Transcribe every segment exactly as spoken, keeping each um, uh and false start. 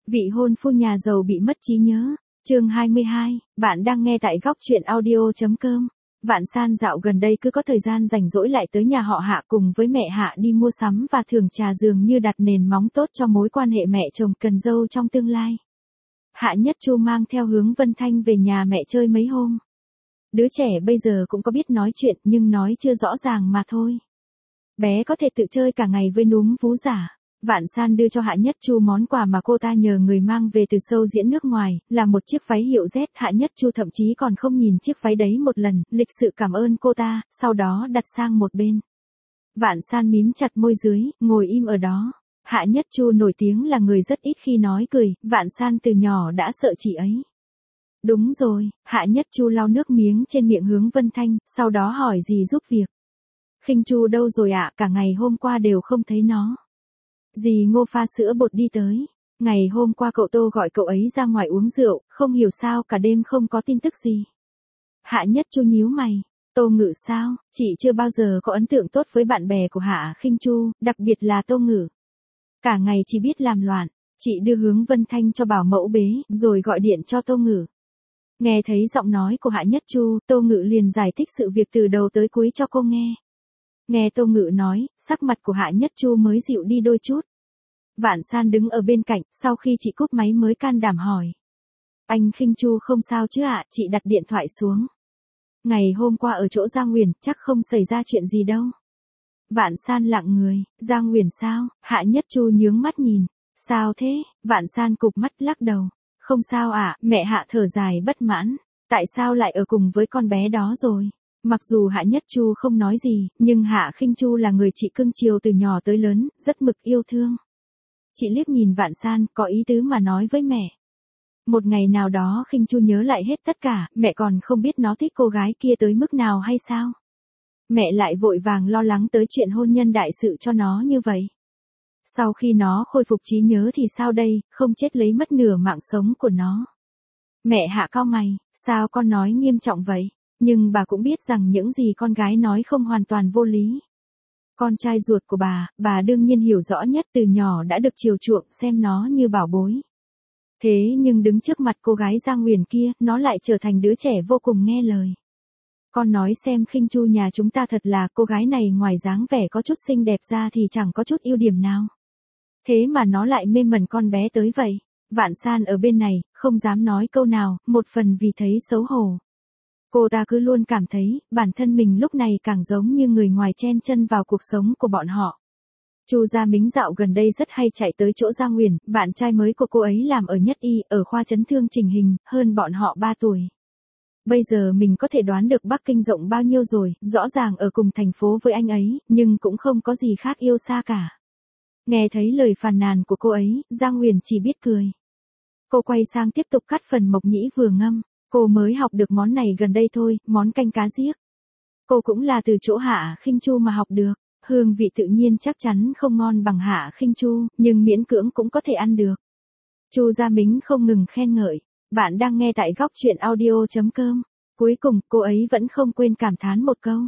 Vị hôn phu nhà giàu bị mất trí nhớ. Chương hai mươi hai, bạn đang nghe tại góc truyện audio chấm com. Vạn San dạo gần đây cứ có thời gian rảnh rỗi lại tới nhà họ Hạ cùng với mẹ Hạ đi mua sắm và thưởng trà dường như đặt nền móng tốt cho mối quan hệ mẹ chồng cần dâu trong tương lai. Hạ Nhất Chu mang theo Hướng Vân Thanh về nhà mẹ chơi mấy hôm. Đứa trẻ bây giờ cũng có biết nói chuyện nhưng nói chưa rõ ràng mà thôi. Bé có thể tự chơi cả ngày với núm vú giả. Vạn San đưa cho Hạ Nhất Chu món quà mà cô ta nhờ người mang về từ show diễn nước ngoài, là một chiếc váy hiệu Z. Hạ Nhất Chu thậm chí còn không nhìn chiếc váy đấy một lần, lịch sự cảm ơn cô ta, sau đó đặt sang một bên. Vạn San mím chặt môi dưới, ngồi im ở đó. Hạ Nhất Chu nổi tiếng là người rất ít khi nói cười, Vạn San từ nhỏ đã sợ chị ấy. Đúng rồi, Hạ Nhất Chu lau nước miếng trên miệng Hướng Vân Thanh, sau đó hỏi dì giúp việc. Khinh Chu đâu rồi ạ, cả ngày hôm qua đều không thấy nó. Dì Ngô pha sữa bột đi tới. Ngày hôm qua cậu Tô gọi cậu ấy ra ngoài uống rượu, không hiểu sao cả đêm không có tin tức gì. Hạ Nhất Chu nhíu mày. Tô Ngự sao, chị chưa bao giờ có ấn tượng tốt với bạn bè của Hạ Khinh Chu, đặc biệt là Tô Ngự. Cả ngày chỉ biết làm loạn, chị đưa Hướng Vân Thanh cho bảo mẫu bế, rồi gọi điện cho Tô Ngự. Nghe thấy giọng nói của Hạ Nhất Chu, Tô Ngự liền giải thích sự việc từ đầu tới cuối cho cô nghe. Nghe Tô Ngự nói, sắc mặt của Hạ Nhất Chu mới dịu đi đôi chút. Vạn San đứng ở bên cạnh, sau khi chị cúp máy mới can đảm hỏi. Anh Khinh Chu không sao chứ ạ, chị đặt điện thoại xuống. Ngày hôm qua ở chỗ Giang Nguyền, chắc không xảy ra chuyện gì đâu. Vạn San lặng người, Giang Nguyền sao, Hạ Nhất Chu nhướng mắt nhìn. Sao thế, Vạn San cụp mắt lắc đầu. Không sao ạ, mẹ Hạ thở dài bất mãn. Tại sao lại ở cùng với con bé đó rồi? Mặc dù Hạ Nhất Chu không nói gì, nhưng Hạ Khinh Chu là người chị cưng chiều từ nhỏ tới lớn, rất mực yêu thương. Chị liếc nhìn Vạn San, có ý tứ mà nói với mẹ. Một ngày nào đó Khinh Chu nhớ lại hết tất cả, mẹ còn không biết nó thích cô gái kia tới mức nào hay sao? Mẹ lại vội vàng lo lắng tới chuyện hôn nhân đại sự cho nó như vậy. Sau khi nó khôi phục trí nhớ thì sao đây, không chết lấy mất nửa mạng sống của nó. Mẹ Hạ cau mày, sao con nói nghiêm trọng vậy? Nhưng bà cũng biết rằng những gì con gái nói không hoàn toàn vô lý. Con trai ruột của bà, bà đương nhiên hiểu rõ nhất, từ nhỏ đã được chiều chuộng xem nó như bảo bối. Thế nhưng đứng trước mặt cô gái Giang Nguyền kia, nó lại trở thành đứa trẻ vô cùng nghe lời. Con nói xem, Khinh Chu nhà chúng ta thật là, cô gái này ngoài dáng vẻ có chút xinh đẹp ra thì chẳng có chút ưu điểm nào. Thế mà nó lại mê mẩn con bé tới vậy. Vạn San ở bên này, không dám nói câu nào, một phần vì thấy xấu hổ. Cô ta cứ luôn cảm thấy, bản thân mình lúc này càng giống như người ngoài chen chân vào cuộc sống của bọn họ. Chu Gia Mính dạo gần đây rất hay chạy tới chỗ Giang Nguyền, bạn trai mới của cô ấy làm ở Nhất Y, ở khoa chấn thương chỉnh hình, hơn bọn họ ba tuổi. Bây giờ mình có thể đoán được Bắc Kinh rộng bao nhiêu rồi, rõ ràng ở cùng thành phố với anh ấy, nhưng cũng không có gì khác yêu xa cả. Nghe thấy lời phàn nàn của cô ấy, Giang Nguyền chỉ biết cười. Cô quay sang tiếp tục cắt phần mộc nhĩ vừa ngâm. Cô mới học được món này gần đây thôi, món canh cá giếc. Cô cũng là từ chỗ Hạ Khinh Chu mà học được. Hương vị tự nhiên chắc chắn không ngon bằng Hạ Khinh Chu, nhưng miễn cưỡng cũng có thể ăn được. Chu Gia Mính không ngừng khen ngợi. Bạn đang nghe tại góc truyện audio chấm com. Cuối cùng, cô ấy vẫn không quên cảm thán một câu.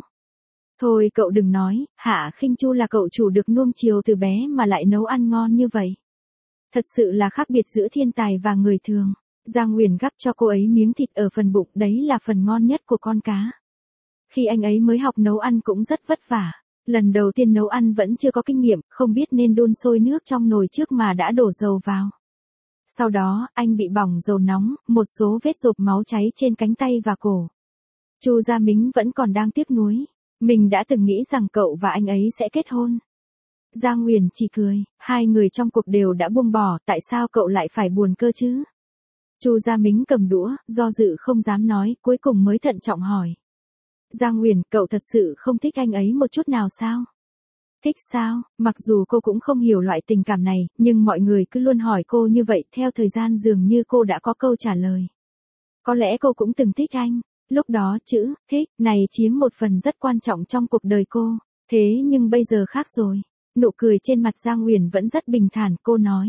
Thôi cậu đừng nói, Hạ Khinh Chu là cậu chủ được nuông chiều từ bé mà lại nấu ăn ngon như vậy. Thật sự là khác biệt giữa thiên tài và người thường. Giang Nguyền gắp cho cô ấy miếng thịt ở phần bụng, đấy là phần ngon nhất của con cá. Khi anh ấy mới học nấu ăn cũng rất vất vả. Lần đầu tiên nấu ăn vẫn chưa có kinh nghiệm, không biết nên đun sôi nước trong nồi trước mà đã đổ dầu vào. Sau đó, anh bị bỏng dầu nóng, một số vết rộp máu cháy trên cánh tay và cổ. Chu Gia Mính vẫn còn đang tiếc nuối. Mình đã từng nghĩ rằng cậu và anh ấy sẽ kết hôn. Giang Nguyền chỉ cười, hai người trong cuộc đều đã buông bỏ, tại sao cậu lại phải buồn cơ chứ? Chu Gia Mính cầm đũa, do dự không dám nói, cuối cùng mới thận trọng hỏi. Giang Nguyền, cậu thật sự không thích anh ấy một chút nào sao? Thích sao? Mặc dù cô cũng không hiểu loại tình cảm này, nhưng mọi người cứ luôn hỏi cô như vậy, theo thời gian dường như cô đã có câu trả lời. Có lẽ cô cũng từng thích anh. Lúc đó chữ, thích, này chiếm một phần rất quan trọng trong cuộc đời cô. Thế nhưng bây giờ khác rồi. Nụ cười trên mặt Giang Nguyền vẫn rất bình thản, cô nói.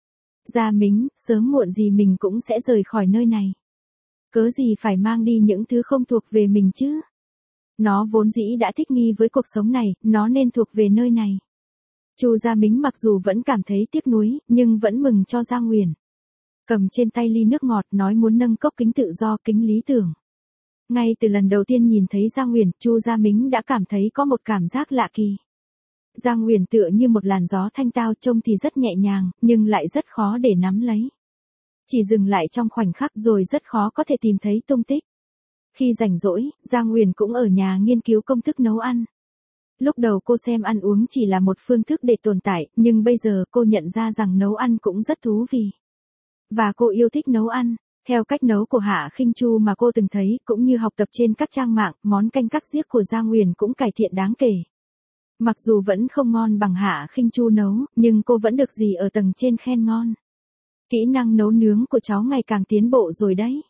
Gia Mính, sớm muộn gì mình cũng sẽ rời khỏi nơi này. Cớ gì phải mang đi những thứ không thuộc về mình chứ? Nó vốn dĩ đã thích nghi với cuộc sống này, nó nên thuộc về nơi này. Chu Gia Mính mặc dù vẫn cảm thấy tiếc nuối, nhưng vẫn mừng cho Giang Nguyền. cầm trên tay ly nước ngọt nói muốn nâng cốc kính tự do, kính lý tưởng. Ngay từ lần đầu tiên nhìn thấy Giang Uyển, Chu Gia Mính đã cảm thấy có một cảm giác lạ kỳ. Giang Uyển tựa như một làn gió thanh tao, trông thì rất nhẹ nhàng, nhưng lại rất khó để nắm lấy. Chỉ dừng lại trong khoảnh khắc rồi rất khó có thể tìm thấy tung tích. Khi rảnh rỗi, Giang Uyển cũng ở nhà nghiên cứu công thức nấu ăn. Lúc đầu cô xem ăn uống chỉ là một phương thức để tồn tại, nhưng bây giờ cô nhận ra rằng nấu ăn cũng rất thú vị. Và cô yêu thích nấu ăn, theo cách nấu của Hạ Khinh Chu mà cô từng thấy, cũng như học tập trên các trang mạng, món canh các giếc của Giang Uyển cũng cải thiện đáng kể. Mặc dù vẫn không ngon bằng Hạ Khinh Chu nấu, nhưng cô vẫn được dì ở tầng trên khen ngon. Kỹ năng nấu nướng của cháu ngày càng tiến bộ rồi đấy.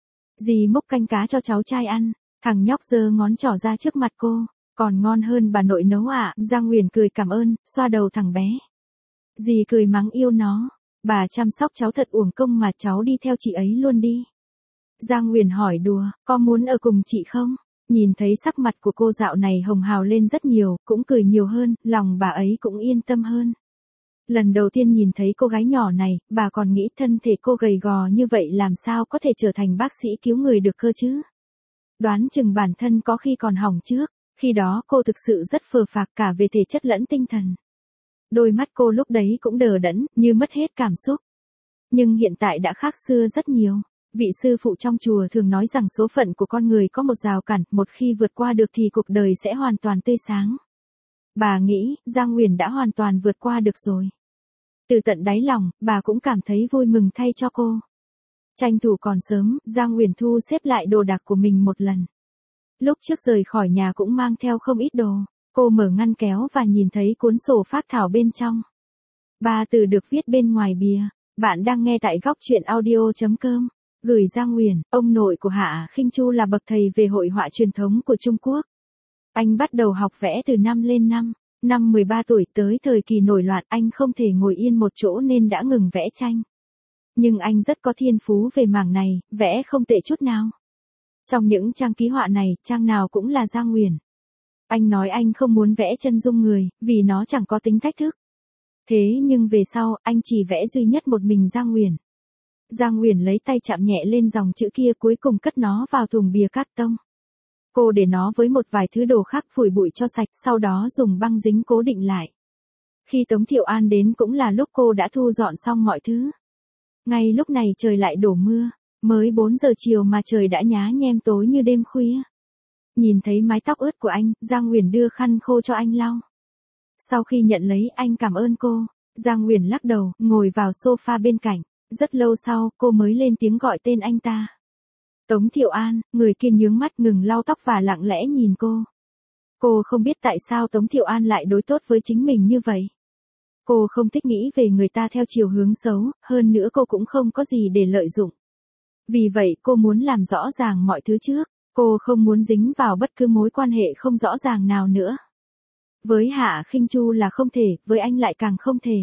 Dì múc canh cá cho cháu trai ăn, thằng nhóc giơ ngón trỏ ra trước mặt cô, còn ngon hơn bà nội nấu ạ. À? Giang Uyển cười cảm ơn, xoa đầu thằng bé. Dì cười mắng yêu nó, bà chăm sóc cháu thật uổng công mà cháu đi theo chị ấy luôn đi. Giang Uyển hỏi đùa, có muốn ở cùng chị không? Nhìn thấy sắc mặt của cô dạo này hồng hào lên rất nhiều, cũng cười nhiều hơn, lòng bà ấy cũng yên tâm hơn. Lần đầu tiên nhìn thấy cô gái nhỏ này, bà còn nghĩ thân thể cô gầy gò như vậy làm sao có thể trở thành bác sĩ cứu người được cơ chứ. Đoán chừng bản thân có khi còn hỏng trước, khi đó cô thực sự rất phờ phạc cả về thể chất lẫn tinh thần. Đôi mắt cô lúc đấy cũng đờ đẫn, như mất hết cảm xúc. Nhưng hiện tại đã khác xưa rất nhiều. Vị sư phụ trong chùa thường nói rằng số phận của con người có một rào cản, một khi vượt qua được thì cuộc đời sẽ hoàn toàn tươi sáng. Bà nghĩ, Giang Uyển đã hoàn toàn vượt qua được rồi. Từ tận đáy lòng, bà cũng cảm thấy vui mừng thay cho cô. Tranh thủ còn sớm, Giang Uyển thu xếp lại đồ đạc của mình một lần. Lúc trước rời khỏi nhà cũng mang theo không ít đồ. Cô mở ngăn kéo và nhìn thấy cuốn sổ phác thảo bên trong. Ba từ được viết bên ngoài bìa. Bạn đang nghe tại góc truyện audio chấm com. Gửi Giang Uyển, ông nội của Hạ Khinh Chu là bậc thầy về hội họa truyền thống của Trung Quốc. Anh bắt đầu học vẽ từ năm lên năm. Năm mười ba tuổi tới thời kỳ nổi loạn anh không thể ngồi yên một chỗ nên đã ngừng vẽ tranh. Nhưng anh rất có thiên phú về mảng này, vẽ không tệ chút nào. Trong những trang ký họa này, trang nào cũng là Giang Uyển. Anh nói anh không muốn vẽ chân dung người, vì nó chẳng có tính thách thức. Thế nhưng về sau, anh chỉ vẽ duy nhất một mình Giang Uyển. Giang Uyển lấy tay chạm nhẹ lên dòng chữ kia cuối cùng cất nó vào thùng bìa cát tông. Cô để nó với một vài thứ đồ khác phủi bụi cho sạch, sau đó dùng băng dính cố định lại. Khi Tống Thiệu An đến cũng là lúc cô đã thu dọn xong mọi thứ. Ngay lúc này trời lại đổ mưa, mới bốn giờ chiều mà trời đã nhá nhem tối như đêm khuya. Nhìn thấy mái tóc ướt của anh, Giang Uyển đưa khăn khô cho anh lau. Sau khi nhận lấy, anh cảm ơn cô. Giang Uyển lắc đầu, ngồi vào sofa bên cạnh. Rất lâu sau, cô mới lên tiếng gọi tên anh ta. Tống Thiệu An, người kia nhướng mắt ngừng lau tóc và lặng lẽ nhìn cô. Cô không biết tại sao Tống Thiệu An lại đối tốt với chính mình như vậy. Cô không thích nghĩ về người ta theo chiều hướng xấu, hơn nữa cô cũng không có gì để lợi dụng. Vì vậy cô muốn làm rõ ràng mọi thứ trước, cô không muốn dính vào bất cứ mối quan hệ không rõ ràng nào nữa. Với Hạ Khinh Chu là không thể, với anh lại càng không thể.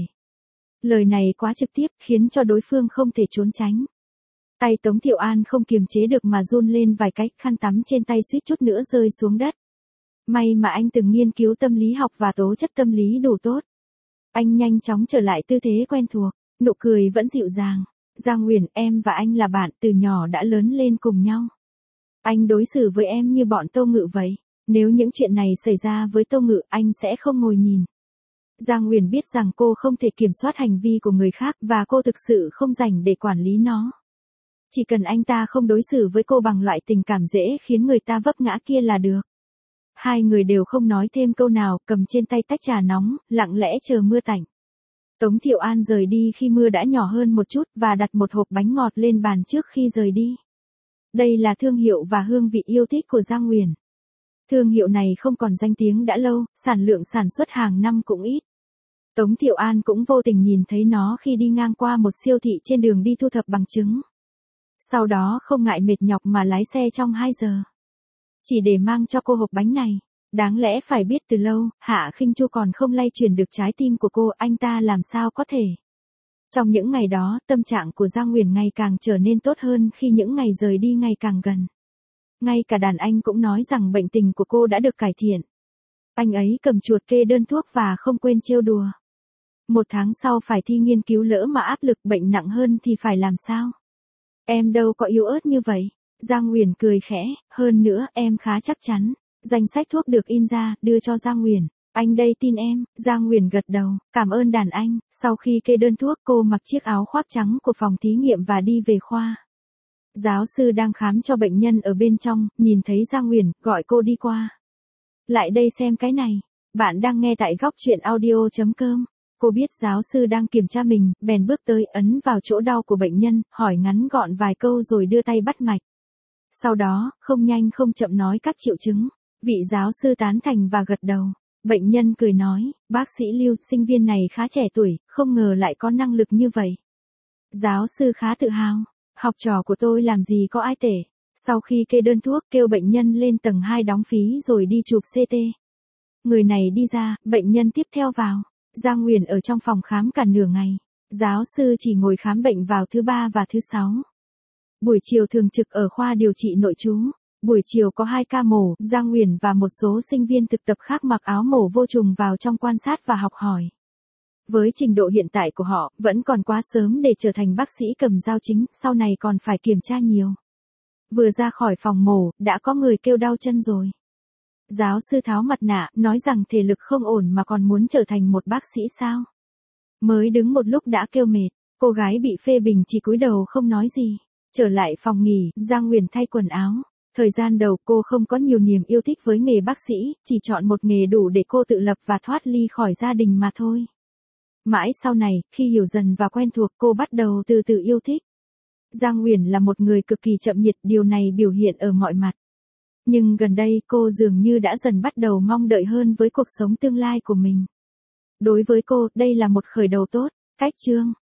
Lời này quá trực tiếp, khiến cho đối phương không thể trốn tránh. Tay Tống Thiệu An không kiềm chế được mà run lên vài cái, khăn tắm trên tay suýt chút nữa rơi xuống đất. May mà anh từng nghiên cứu tâm lý học và tố chất tâm lý đủ tốt. Anh nhanh chóng trở lại tư thế quen thuộc, nụ cười vẫn dịu dàng. Giang Uyển, em và anh là bạn từ nhỏ đã lớn lên cùng nhau. Anh đối xử với em như bọn Tô Ngự vậy. Nếu những chuyện này xảy ra với Tô Ngự, anh sẽ không ngồi nhìn. Giang Uyển biết rằng cô không thể kiểm soát hành vi của người khác và cô thực sự không rảnh để quản lý nó. Chỉ cần anh ta không đối xử với cô bằng loại tình cảm dễ khiến người ta vấp ngã kia là được. Hai người đều không nói thêm câu nào, cầm trên tay tách trà nóng, lặng lẽ chờ mưa tạnh. Tống Thiệu An rời đi khi mưa đã nhỏ hơn một chút và đặt một hộp bánh ngọt lên bàn trước khi rời đi. Đây là thương hiệu và hương vị yêu thích của Giang Uyển. Thương hiệu này không còn danh tiếng đã lâu, sản lượng sản xuất hàng năm cũng ít. Tống Thiệu An cũng vô tình nhìn thấy nó khi đi ngang qua một siêu thị trên đường đi thu thập bằng chứng. Sau đó không ngại mệt nhọc mà lái xe trong hai giờ. Chỉ để mang cho cô hộp bánh này. Đáng lẽ phải biết từ lâu, Hạ Khinh Chu còn không lay chuyển được trái tim của cô, anh ta làm sao có thể. Trong những ngày đó, tâm trạng của Giang Uyển ngày càng trở nên tốt hơn khi những ngày rời đi ngày càng gần. Ngay cả đàn anh cũng nói rằng bệnh tình của cô đã được cải thiện. Anh ấy cầm chuột kê đơn thuốc và không quên trêu đùa. Một tháng sau phải thi nghiên cứu lỡ mà áp lực bệnh nặng hơn thì phải làm sao? Em đâu có yếu ớt như vậy. Giang Uyển cười khẽ, hơn nữa em khá chắc chắn. Danh sách thuốc được in ra, đưa cho Giang Uyển. Anh đây tin em. Giang Uyển gật đầu, cảm ơn đàn anh. Sau khi kê đơn thuốc, cô mặc chiếc áo khoác trắng của phòng thí nghiệm và đi về khoa. Giáo sư đang khám cho bệnh nhân ở bên trong, nhìn thấy Giang Uyển, gọi cô đi qua. Lại đây xem cái này. Bạn đang nghe tại góc truyện audio chấm com. Cô biết giáo sư đang kiểm tra mình, bèn bước tới ấn vào chỗ đau của bệnh nhân, hỏi ngắn gọn vài câu rồi đưa tay bắt mạch. Sau đó, không nhanh không chậm nói các triệu chứng. Vị giáo sư tán thành và gật đầu. Bệnh nhân cười nói, bác sĩ Lưu, sinh viên này khá trẻ tuổi, không ngờ lại có năng lực như vậy. Giáo sư khá tự hào, học trò của tôi làm gì có ai tệ. Sau khi kê đơn thuốc, kêu bệnh nhân lên tầng hai đóng phí rồi đi chụp xê tê. Người này đi ra, bệnh nhân tiếp theo vào. Giang Uyển ở trong phòng khám cả nửa ngày. Giáo sư chỉ ngồi khám bệnh vào thứ ba và thứ sáu. Buổi chiều thường trực ở khoa điều trị nội trú. Buổi chiều có hai ca mổ, Giang Uyển và một số sinh viên thực tập khác mặc áo mổ vô trùng vào trong quan sát và học hỏi. Với trình độ hiện tại của họ, vẫn còn quá sớm để trở thành bác sĩ cầm dao chính, sau này còn phải kiểm tra nhiều. Vừa ra khỏi phòng mổ, đã có người kêu đau chân rồi. Giáo sư tháo mặt nạ, nói rằng thể lực không ổn mà còn muốn trở thành một bác sĩ sao. Mới đứng một lúc đã kêu mệt, cô gái bị phê bình chỉ cúi đầu không nói gì. Trở lại phòng nghỉ, Giang Uyển thay quần áo. Thời gian đầu cô không có nhiều niềm yêu thích với nghề bác sĩ, chỉ chọn một nghề đủ để cô tự lập và thoát ly khỏi gia đình mà thôi. Mãi sau này, khi hiểu dần và quen thuộc, cô bắt đầu từ từ yêu thích. Giang Uyển là một người cực kỳ chậm nhiệt, điều này biểu hiện ở mọi mặt. Nhưng gần đây cô dường như đã dần bắt đầu mong đợi hơn với cuộc sống tương lai của mình. Đối với cô, đây là một khởi đầu tốt. Cách chương